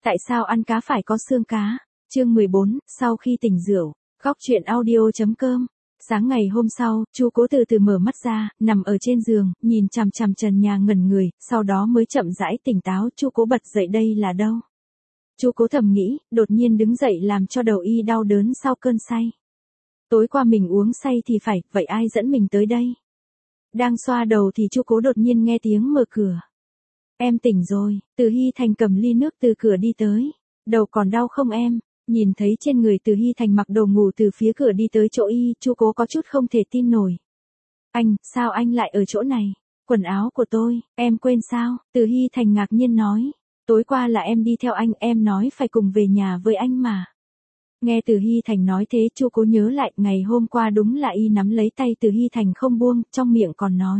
Tại sao ăn cá phải có xương cá? Chương 14, sau khi tỉnh rượu. Góc truyện audio.com. Sáng ngày hôm sau, Chu Cố từ từ mở mắt ra, nằm ở trên giường, nhìn chằm chằm trần nhà ngẩn người, sau đó mới chậm rãi tỉnh táo. Chu Cố bật dậy, đây là đâu? Chu Cố thầm nghĩ, đột nhiên đứng dậy làm cho đầu y đau đớn sau cơn say. Tối qua mình uống say thì phải, vậy ai dẫn mình tới đây? Đang xoa đầu thì Chu Cố đột nhiên nghe tiếng mở cửa. Em tỉnh rồi. Từ Hy Thành cầm ly nước từ cửa đi tới. Đầu còn đau không em? Nhìn thấy trên người Từ Hy Thành mặc đồ ngủ từ phía cửa đi tới chỗ y, Chu Cố có chút không thể tin nổi. Anh, sao anh lại ở chỗ này? Quần áo của tôi, em quên sao? Từ Hy Thành ngạc nhiên nói. Tối qua là em đi theo anh, em nói phải cùng về nhà với anh mà. Nghe Từ Hy Thành nói thế, Chu Cố nhớ lại, ngày hôm qua đúng là y nắm lấy tay Từ Hy Thành không buông, trong miệng còn nói.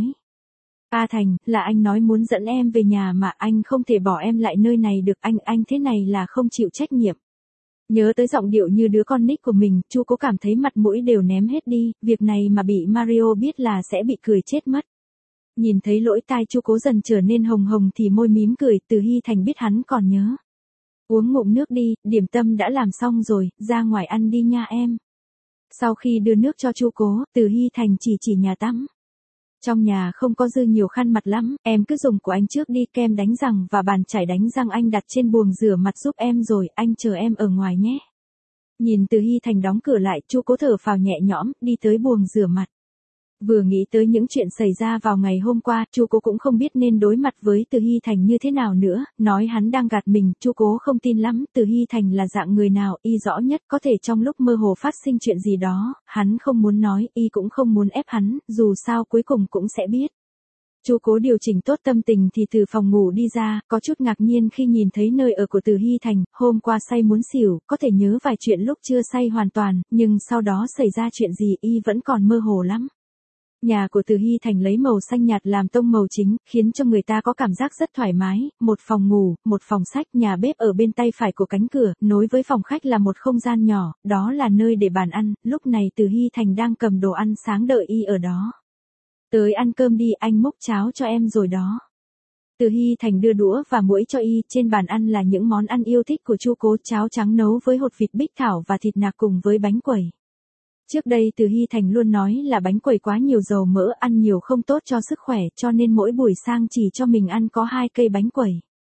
A Thành, là anh nói muốn dẫn em về nhà mà, anh không thể bỏ em lại nơi này được, anh thế này là không chịu trách nhiệm. Nhớ tới giọng điệu như đứa con nít của mình, Chu Cố cảm thấy mặt mũi đều ném hết đi, việc này mà bị Mario biết là sẽ bị cười chết mất. Nhìn thấy lỗ tai Chu Cố dần trở nên hồng hồng thì môi mím cười, Từ Hy Thành biết hắn còn nhớ. Uống ngụm nước đi, điểm tâm đã làm xong rồi, ra ngoài ăn đi nha em. Sau khi đưa nước cho Chu Cố, Từ Hy Thành chỉ nhà tắm. Trong nhà không có dư nhiều khăn mặt lắm, em cứ dùng của anh trước đi, kem đánh răng và bàn chải đánh răng anh đặt trên buồng rửa mặt giúp em rồi, anh chờ em ở ngoài nhé. Nhìn Từ Hy Thành đóng cửa lại, Chu Cố thở phào nhẹ nhõm, đi tới buồng rửa mặt. Vừa nghĩ tới những chuyện xảy ra vào ngày hôm qua, Chu Cố cũng không biết nên đối mặt với Từ Hy Thành như thế nào nữa, nói hắn đang gạt mình, Chu Cố không tin lắm, Từ Hy Thành là dạng người nào, y rõ nhất, có thể trong lúc mơ hồ phát sinh chuyện gì đó, hắn không muốn nói, y cũng không muốn ép hắn, dù sao cuối cùng cũng sẽ biết. Chu Cố điều chỉnh tốt tâm tình thì từ phòng ngủ đi ra, có chút ngạc nhiên khi nhìn thấy nơi ở của Từ Hy Thành, hôm qua say muốn xỉu, có thể nhớ vài chuyện lúc chưa say hoàn toàn, nhưng sau đó xảy ra chuyện gì y vẫn còn mơ hồ lắm. Nhà của Từ Hy Thành lấy màu xanh nhạt làm tông màu chính, khiến cho người ta có cảm giác rất thoải mái, một phòng ngủ, một phòng sách, nhà bếp ở bên tay phải của cánh cửa, nối với phòng khách là một không gian nhỏ, đó là nơi để bàn ăn, lúc này Từ Hy Thành đang cầm đồ ăn sáng đợi y ở đó. Tới ăn cơm đi, anh múc cháo cho em rồi đó. Từ Hy Thành đưa đũa và muỗng cho y, trên bàn ăn là những món ăn yêu thích của Chu Cố, cháo trắng nấu với hột vịt bích thảo và thịt nạc cùng với bánh quẩy. Trước đây Từ Hy Thành luôn nói là bánh quẩy quá nhiều dầu mỡ, ăn nhiều không tốt cho sức khỏe, cho nên mỗi buổi sang chỉ cho mình ăn có 2 cây bánh quẩy.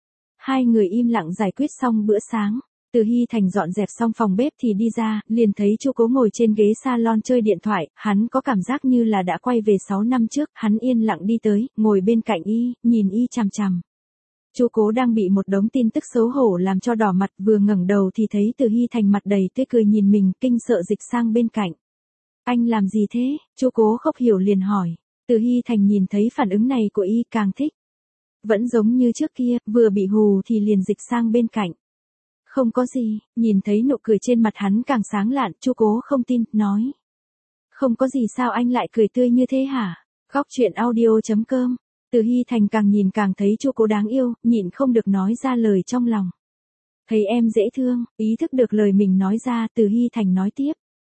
Hai người im lặng giải quyết xong bữa sáng. Từ Hy Thành dọn dẹp xong phòng bếp thì đi ra, liền thấy Chu Cố ngồi trên ghế salon chơi điện thoại, hắn có cảm giác như là đã quay về 6 năm trước, hắn yên lặng đi tới, ngồi bên cạnh y, nhìn y chằm chằm. Chu Cố đang bị một đống tin tức xấu hổ làm cho đỏ mặt, vừa ngẩng đầu thì thấy Từ Hy Thành mặt đầy tươi cười nhìn mình, kinh sợ dịch sang bên cạnh. Anh làm gì thế? Chu Cố không hiểu liền hỏi. Từ Hy Thành nhìn thấy phản ứng này của y càng thích. Vẫn giống như trước kia, vừa bị hù thì liền dịch sang bên cạnh. Không có gì, nhìn thấy nụ cười trên mặt hắn càng sáng lạn, Chu Cố không tin, nói. Không có gì, sao anh lại cười tươi như thế hả? Góc truyện audio.com. Từ Hy Thành càng nhìn càng thấy Chu Cố đáng yêu, nhịn không được nói ra lời trong lòng. Thấy em dễ thương, ý thức được lời mình nói ra, Từ Hy Thành nói tiếp.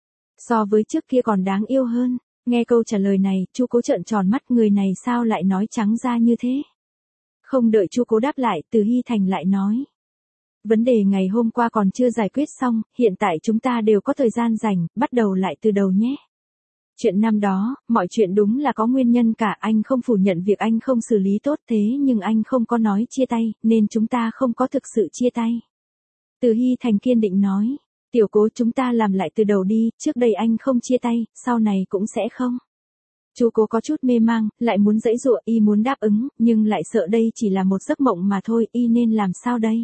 So với trước kia còn đáng yêu hơn. Nghe câu trả lời này, Chu Cố trợn tròn mắt, người này sao lại nói trắng ra như thế? Không đợi Chu Cố đáp lại, Từ Hy Thành lại nói. Vấn đề ngày hôm qua còn chưa giải quyết xong, hiện tại chúng ta đều có thời gian rảnh, bắt đầu lại từ đầu nhé. Chuyện năm đó, mọi chuyện đúng là có nguyên nhân cả, anh không phủ nhận việc anh không xử lý tốt, thế nhưng anh không có nói chia tay, nên chúng ta không có thực sự chia tay. Từ Hy Thành kiên định nói. Tiểu Cố, chúng ta làm lại từ đầu đi, trước đây anh không chia tay, sau này cũng sẽ không. Chu Cố có chút mê mang, lại muốn giãy giụa, y muốn đáp ứng, nhưng lại sợ đây chỉ là một giấc mộng mà thôi, y nên làm sao đây?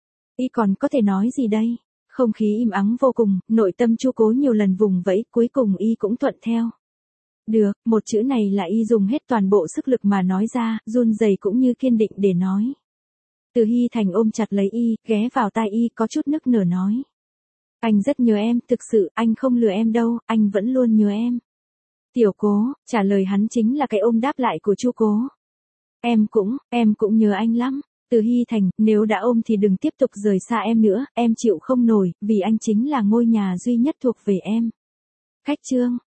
Y còn có thể nói gì đây? Không khí im ắng vô cùng, nội tâm Chu Cố nhiều lần vùng vẫy, cuối cùng y cũng thuận theo. Được, một chữ này là y dùng hết toàn bộ sức lực mà nói ra, run rẩy cũng như kiên định để nói. Từ Hy Thành ôm chặt lấy y, ghé vào tai y, có chút nức nở nói. Anh rất nhớ em, thực sự, anh không lừa em đâu, anh vẫn luôn nhớ em. Tiểu Cố, trả lời hắn chính là cái ôm đáp lại của Chu Cố. Em cũng nhớ anh lắm. Từ Hy Thành, nếu đã ôm thì đừng tiếp tục rời xa em nữa, em chịu không nổi, vì anh chính là ngôi nhà duy nhất thuộc về em. Khách chương.